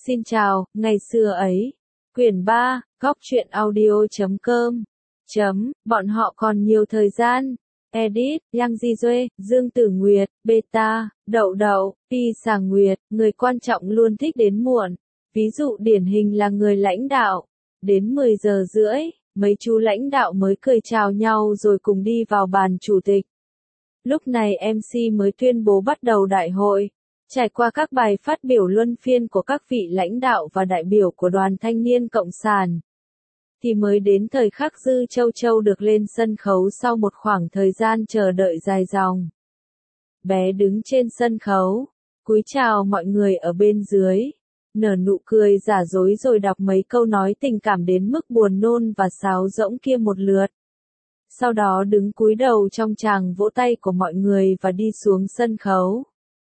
Xin chào, ngày xưa ấy. Quyển 3, góc truyện audio.com. Bọn họ còn nhiều thời gian. Edit, Yang Di Duê, Dương Tử Nguyệt, Beta, Đậu Đậu, Pi Sàng Nguyệt, người quan trọng luôn thích đến muộn. Ví dụ điển hình là người lãnh đạo. Đến 10 giờ rưỡi, mấy chú lãnh đạo mới cười chào nhau rồi cùng đi vào bàn chủ tịch. Lúc này MC mới tuyên bố bắt đầu đại hội. Trải qua các bài phát biểu luân phiên của các vị lãnh đạo và đại biểu của Đoàn Thanh niên Cộng sản, thì mới đến thời khắc Dư Châu Châu được lên sân khấu sau một khoảng thời gian chờ đợi dài dòng. Bé đứng trên sân khấu, cúi chào mọi người ở bên dưới, nở nụ cười giả dối rồi đọc mấy câu nói tình cảm đến mức buồn nôn và sáo rỗng kia một lượt. Sau đó đứng cúi đầu trong tràng vỗ tay của mọi người và đi xuống sân khấu.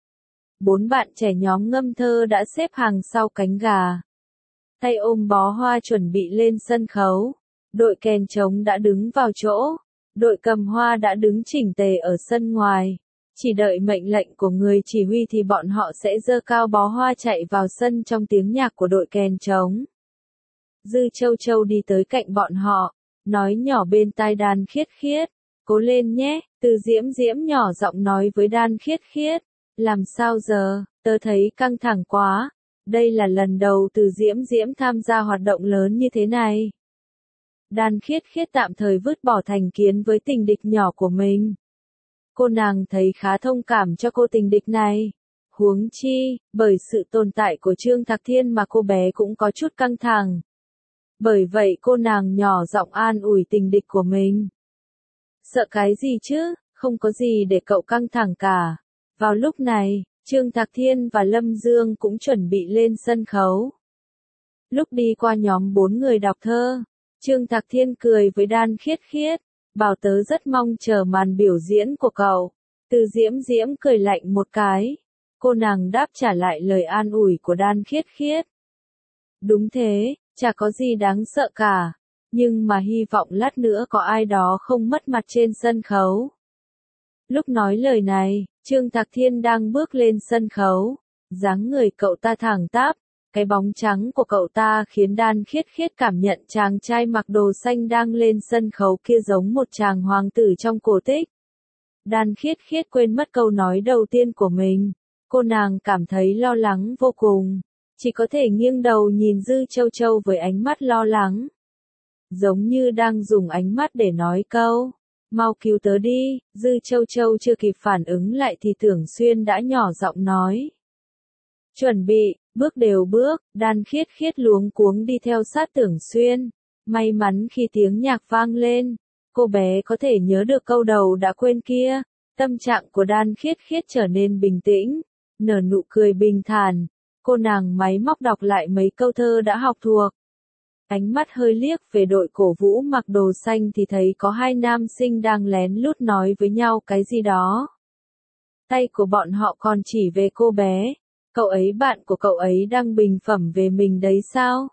4 bạn trẻ nhóm ngâm thơ đã xếp hàng sau cánh gà. Tay ôm bó hoa chuẩn bị lên sân khấu. Đội kèn trống đã đứng vào chỗ. Đội cầm hoa đã đứng chỉnh tề ở sân ngoài. Chỉ đợi mệnh lệnh của người chỉ huy thì bọn họ sẽ giơ cao bó hoa chạy vào sân trong tiếng nhạc của đội kèn trống. Dư Châu Châu đi tới cạnh bọn họ, nói nhỏ bên tai Đan Khiết Khiết. Cố lên nhé, Từ Diễm Diễm nhỏ giọng nói với Đan Khiết Khiết. Làm sao giờ, tớ thấy căng thẳng quá. Đây là lần đầu Từ Diễm Diễm tham gia hoạt động lớn như thế này. Đan Khiết Khiết tạm thời vứt bỏ thành kiến với tình địch nhỏ của mình. Cô nàng thấy khá thông cảm cho cô tình địch này. Huống chi, bởi sự tồn tại của Trương Thạc Thiên mà cô bé cũng có chút căng thẳng. Bởi vậy cô nàng nhỏ giọng an ủi tình địch của mình. Sợ cái gì chứ, không có gì để cậu căng thẳng cả. Vào lúc này, Trương Thạc Thiên và Lâm Dương cũng chuẩn bị lên sân khấu. Lúc đi qua nhóm 4 người đọc thơ, Trương Thạc Thiên cười với Đan Khiết Khiết, bảo tớ rất mong chờ màn biểu diễn của cậu. Từ Diễm Diễm cười lạnh một cái. Cô nàng đáp trả lại lời an ủi của Đan Khiết Khiết. Đúng thế, chả có gì đáng sợ cả, nhưng mà hy vọng lát nữa có ai đó không mất mặt trên sân khấu. Lúc nói lời này, Trương Thạc Thiên đang bước lên sân khấu. Dáng người cậu ta thẳng tắp, cái bóng trắng của cậu ta khiến Đan Khiết Khiết cảm nhận chàng trai mặc đồ xanh đang lên sân khấu kia giống một chàng hoàng tử trong cổ tích. Đan Khiết Khiết quên mất câu nói đầu tiên của mình. Cô nàng cảm thấy lo lắng vô cùng. Chỉ có thể nghiêng đầu nhìn Dư Châu Châu với ánh mắt lo lắng. Giống như đang dùng ánh mắt để nói câu. Mau cứu tớ đi, Dư Châu Châu chưa kịp phản ứng lại thì Tưởng Xuyên đã nhỏ giọng nói. Chuẩn bị, bước đều bước, Đan Khiết Khiết luống cuống đi theo sát Tưởng Xuyên. May mắn khi tiếng nhạc vang lên, cô bé có thể nhớ được câu đầu đã quên kia. Tâm trạng của Đan Khiết Khiết trở nên bình tĩnh, nở nụ cười bình thản. Cô nàng máy móc đọc lại mấy câu thơ đã học thuộc. Ánh mắt hơi liếc về đội cổ vũ mặc đồ xanh thì thấy có 2 nam sinh đang lén lút nói với nhau cái gì đó. Tay của bọn họ còn chỉ về cô bé. Cậu ấy bạn của cậu ấy đang bình phẩm về mình đấy sao?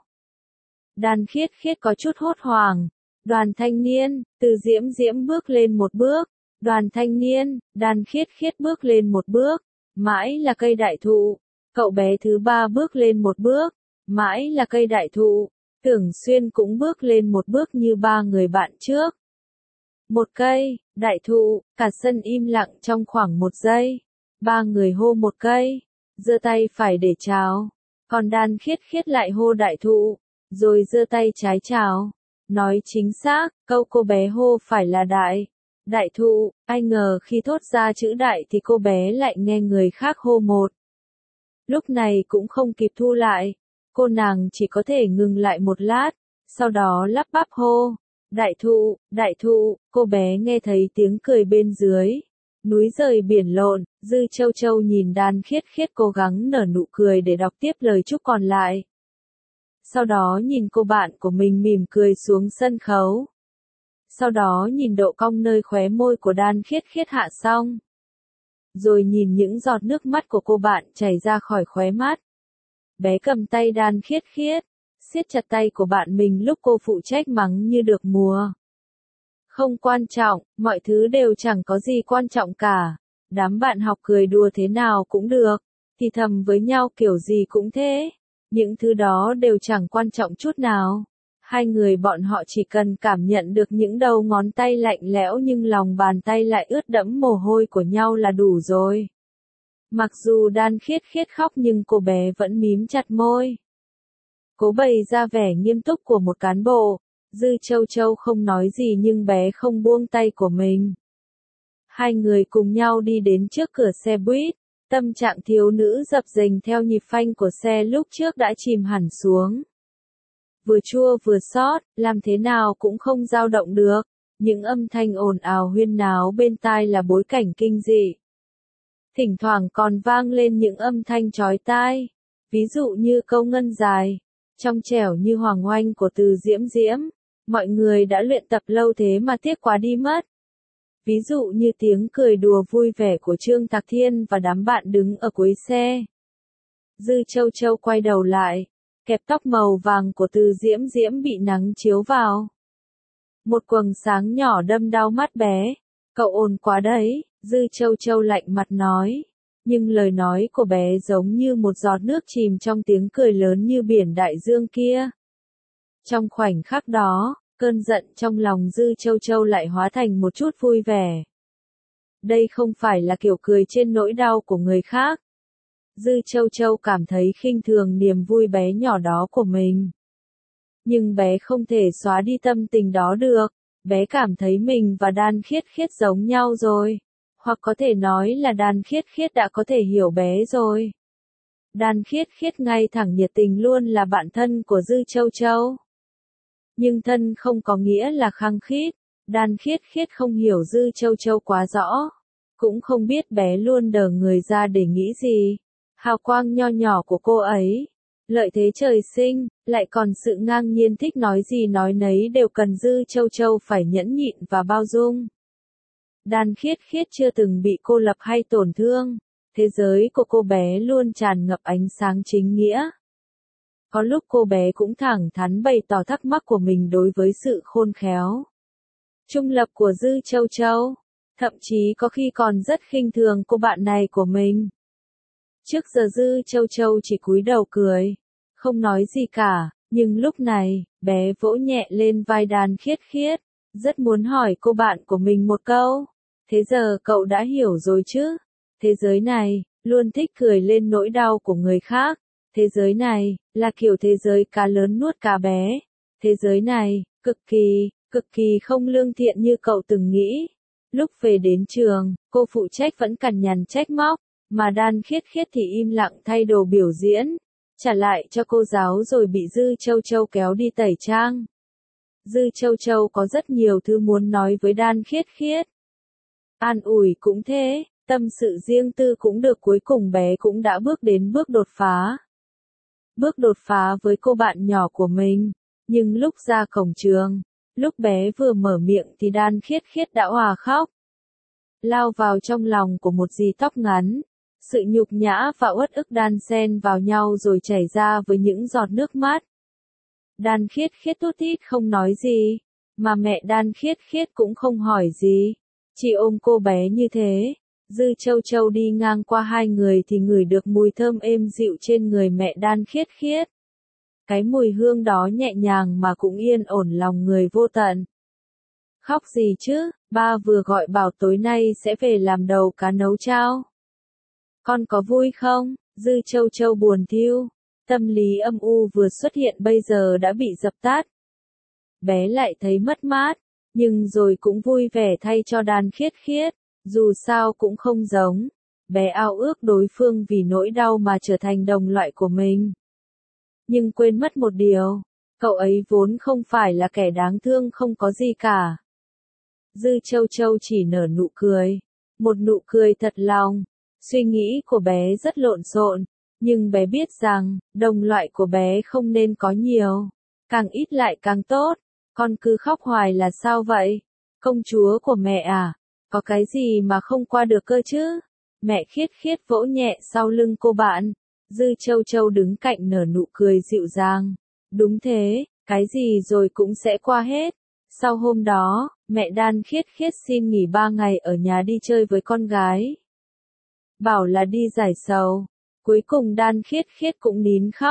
Đan Khiết Khiết có chút hốt hoảng. Đoàn Thanh niên, Từ Diễm Diễm bước lên một bước. Đoàn Thanh niên, Đan Khiết Khiết bước lên một bước. Mãi là cây đại thụ. Cậu bé thứ 3 bước lên một bước. Mãi là cây đại thụ. Tưởng Xuyên cũng bước lên một bước như 3 người bạn trước. Một cây, đại thụ, cả sân im lặng trong khoảng 1 giây. 3 người hô một cây, giơ tay phải để chào. Còn Đan Khiết Khiết lại hô đại thụ, rồi giơ tay trái chào. Nói chính xác, câu cô bé hô phải là đại thụ. Ai ngờ khi thốt ra chữ đại thì cô bé lại nghe người khác hô một. Lúc này cũng không kịp thu lại. Cô nàng chỉ có thể ngừng lại một lát, sau đó lắp bắp hô. Đại thụ, cô bé nghe thấy tiếng cười bên dưới. Núi rời biển lộn, Dư Châu Châu nhìn Đan Khiết Khiết cố gắng nở nụ cười để đọc tiếp lời chúc còn lại. Sau đó nhìn cô bạn của mình mỉm cười xuống sân khấu. Sau đó nhìn độ cong nơi khóe môi của Đan Khiết Khiết hạ xong. Rồi nhìn những giọt nước mắt của cô bạn chảy ra khỏi khóe mắt. Bé cầm tay Đan Khiết Khiết, siết chặt tay của bạn mình lúc cô phụ trách mắng như được mùa. Không quan trọng, mọi thứ đều chẳng có gì quan trọng cả. Đám bạn học cười đùa thế nào cũng được, thì thầm với nhau kiểu gì cũng thế. Những thứ đó đều chẳng quan trọng chút nào. Hai người bọn họ chỉ cần cảm nhận được những đầu ngón tay lạnh lẽo nhưng lòng bàn tay lại ướt đẫm mồ hôi của nhau là đủ rồi. Mặc dù Đan Khiết Khiết khóc nhưng cô bé vẫn mím chặt môi. Cố bày ra vẻ nghiêm túc của một cán bộ. Dư Châu Châu không nói gì nhưng bé không buông tay của mình. Hai người cùng nhau đi đến trước cửa xe buýt. Tâm trạng thiếu nữ dập dềnh theo nhịp phanh của xe lúc trước đã chìm hẳn xuống. Vừa chua vừa xót, làm thế nào cũng không dao động được. Những âm thanh ồn ào huyên náo bên tai là bối cảnh kinh dị. Thỉnh thoảng còn vang lên những âm thanh chói tai. Ví dụ như câu ngân dài, trong trẻo như hoàng oanh của Từ Diễm Diễm. Mọi người đã luyện tập lâu thế mà tiếc quá đi mất. Ví dụ như tiếng cười đùa vui vẻ của Trương Tạc Thiên và đám bạn đứng ở cuối xe. Dư Châu Châu quay đầu lại, kẹp tóc màu vàng của Từ Diễm Diễm bị nắng chiếu vào. Một quầng sáng nhỏ đâm đau mắt bé. Cậu ồn quá đấy, Dư Châu Châu lạnh mặt nói. Nhưng lời nói của bé giống như một giọt nước chìm trong tiếng cười lớn như biển đại dương kia. Trong khoảnh khắc đó, cơn giận trong lòng Dư Châu Châu lại hóa thành một chút vui vẻ. Đây không phải là kiểu cười trên nỗi đau của người khác. Dư Châu Châu cảm thấy khinh thường niềm vui bé nhỏ đó của mình. Nhưng bé không thể xóa đi tâm tình đó được. Bé cảm thấy mình và Đan Khiết Khiết giống nhau rồi. Hoặc có thể nói là Đan Khiết Khiết đã có thể hiểu bé rồi. Đan Khiết Khiết ngay thẳng nhiệt tình luôn là bạn thân của Dư Châu Châu. Nhưng thân không có nghĩa là khăng khít. Đan Khiết Khiết không hiểu Dư Châu Châu quá rõ. Cũng không biết bé luôn đờ người ra để nghĩ gì. Hào quang nho nhỏ của cô ấy. Lợi thế trời sinh, lại còn sự ngang nhiên thích nói gì nói nấy đều cần Dư Châu Châu phải nhẫn nhịn và bao dung. Đan Khiết Khiết chưa từng bị cô lập hay tổn thương. Thế giới của cô bé luôn tràn ngập ánh sáng chính nghĩa. Có lúc cô bé cũng thẳng thắn bày tỏ thắc mắc của mình đối với sự khôn khéo, trung lập của Dư Châu Châu. Thậm chí có khi còn rất khinh thường cô bạn này của mình. Trước giờ Dư Châu Châu chỉ cúi đầu cười, không nói gì cả, nhưng lúc này, bé vỗ nhẹ lên vai Đan Khiết Khiết, rất muốn hỏi cô bạn của mình một câu. Thế giờ cậu đã hiểu rồi chứ? Thế giới này, luôn thích cười lên nỗi đau của người khác. Thế giới này, là kiểu thế giới cá lớn nuốt cá bé. Thế giới này, cực kỳ không lương thiện như cậu từng nghĩ. Lúc về đến trường, cô phụ trách vẫn cằn nhằn trách móc, mà Đan Khiết Khiết thì im lặng thay đồ biểu diễn, trả lại cho cô giáo rồi bị Dư Châu Châu kéo đi tẩy trang. Dư Châu Châu có rất nhiều thứ muốn nói với Đan Khiết Khiết. An ủi cũng thế, tâm sự riêng tư cũng được, cuối cùng bé cũng đã bước đến bước đột phá. Bước đột phá với cô bạn nhỏ của mình, nhưng lúc ra cổng trường, lúc bé vừa mở miệng thì Đan Khiết Khiết đã òa khóc. Lao vào trong lòng của một dì tóc ngắn, sự nhục nhã và uất ức đan xen vào nhau rồi chảy ra với những giọt nước mắt. Đan Khiết Khiết tút tít không nói gì, mà mẹ Đan Khiết Khiết cũng không hỏi gì, chỉ ôm cô bé như thế. Dư Châu Châu đi ngang qua hai người thì ngửi được mùi thơm êm dịu trên người mẹ Đan Khiết Khiết. Cái mùi hương đó nhẹ nhàng mà cũng yên ổn lòng người vô tận. Khóc gì chứ, ba vừa gọi bảo tối nay sẽ về làm đầu cá nấu chao. Con có vui không? Dư Châu Châu buồn thiu. Tâm lý âm u vừa xuất hiện bây giờ đã bị dập tắt. Bé lại thấy mất mát, nhưng rồi cũng vui vẻ thay cho Đan Khiết Khiết. Dù sao cũng không giống. Bé ao ước đối phương vì nỗi đau mà trở thành đồng loại của mình. Nhưng quên mất một điều, cậu ấy vốn không phải là kẻ đáng thương không có gì cả. Dư Châu Châu chỉ nở nụ cười. Một nụ cười thật lòng. Suy nghĩ của bé rất lộn xộn. Nhưng bé biết rằng, đồng loại của bé không nên có nhiều. Càng ít lại càng tốt. Con cứ khóc hoài là sao vậy? Công chúa của mẹ à? Có cái gì mà không qua được cơ chứ? Mẹ Khiết Khiết vỗ nhẹ sau lưng cô bạn. Dư Châu Châu đứng cạnh nở nụ cười dịu dàng. Đúng thế, cái gì rồi cũng sẽ qua hết. Sau hôm đó, mẹ Đan Khiết Khiết xin nghỉ 3 ngày ở nhà đi chơi với con gái. Bảo là đi giải sầu. Cuối cùng Đan Khiết Khiết cũng nín khóc.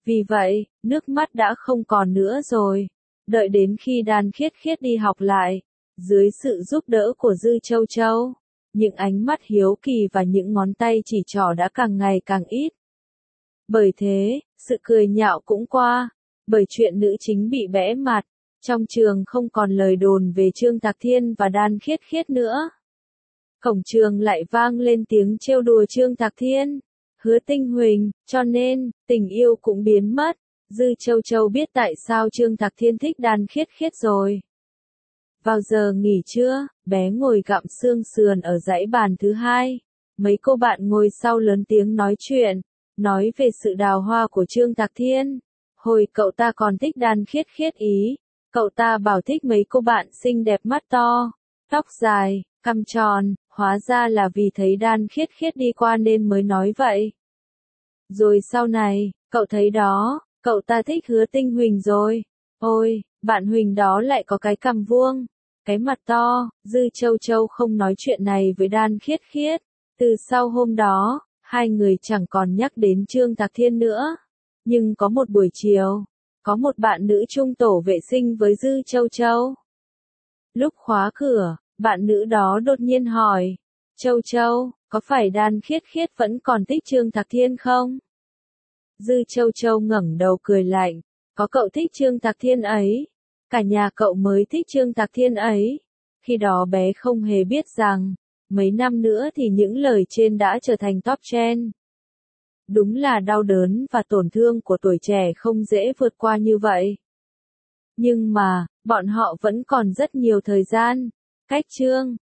Vì vậy, nước mắt đã không còn nữa rồi. Đợi đến khi Đan Khiết Khiết đi học lại, dưới sự giúp đỡ của Dư Châu Châu, những ánh mắt hiếu kỳ và những ngón tay chỉ trỏ đã càng ngày càng ít. Bởi thế, sự cười nhạo cũng qua, bởi chuyện nữ chính bị bẽ mặt, trong trường không còn lời đồn về Trương Tạc Thiên và Đan Khiết Khiết nữa. Cổng trường lại vang lên tiếng trêu đùa Trương Tạc Thiên, Hứa Tinh Huỳnh, cho nên, tình yêu cũng biến mất. Dư Châu Châu biết tại sao Trương Tạc Thiên thích Đan Khiết Khiết rồi. Vào giờ nghỉ trưa, bé ngồi gặm xương sườn ở dãy bàn thứ hai. Mấy cô bạn ngồi sau lớn tiếng nói chuyện, nói về sự đào hoa của Trương Tạc Thiên. Hồi cậu ta còn thích Đan Khiết Khiết ý. Cậu ta bảo thích mấy cô bạn xinh đẹp mắt to, tóc dài, cằm tròn, hóa ra là vì thấy Đan Khiết Khiết đi qua nên mới nói vậy. Rồi sau này, cậu thấy đó, cậu ta thích Hứa Tinh Huỳnh rồi. Ôi, bạn Huỳnh đó lại có cái cằm vuông, cái mặt to. Dư Châu Châu không nói chuyện này với Đan Khiết Khiết. Từ sau hôm đó, hai người chẳng còn nhắc đến Trương Tạc Thiên nữa. Nhưng có một buổi chiều, có một bạn nữ chung tổ vệ sinh với Dư Châu Châu. Lúc khóa cửa, bạn nữ đó đột nhiên hỏi, Châu Châu, có phải Đan Khiết Khiết vẫn còn thích Trương Tạc Thiên không? Dư Châu Châu ngẩng đầu cười lạnh, có cậu thích Trương Tạc Thiên ấy, cả nhà cậu mới thích Trương Tạc Thiên ấy. Khi đó bé không hề biết rằng, mấy năm nữa thì những lời trên đã trở thành top trend. Đúng là đau đớn và tổn thương của tuổi trẻ không dễ vượt qua như vậy. Nhưng mà, bọn họ vẫn còn rất nhiều thời gian. Cách Trương